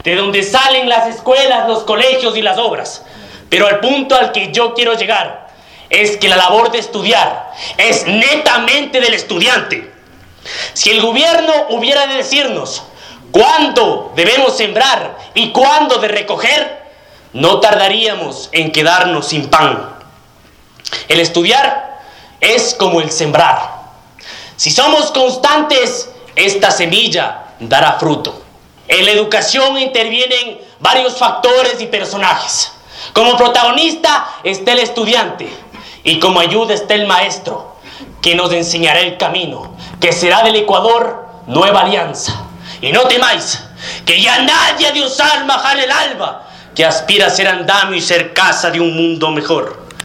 de donde salen las escuelas, los colegios y las obras. Pero al punto al que yo quiero llegar es que la labor de estudiar es netamente del estudiante. Si el gobierno hubiera de decirnos cuándo debemos sembrar y cuándo de recoger, no tardaríamos en quedarnos sin pan. El estudiar es como el sembrar. Si somos constantes, esta semilla dará fruto. En la educación intervienen varios factores y personajes. Como protagonista está el estudiante y como ayuda está el maestro, que nos enseñará el camino, que será del Ecuador nueva alianza. Y no temáis, que ya nadie de os alma jale el alba, que aspira a ser andamio y ser casa de un mundo mejor.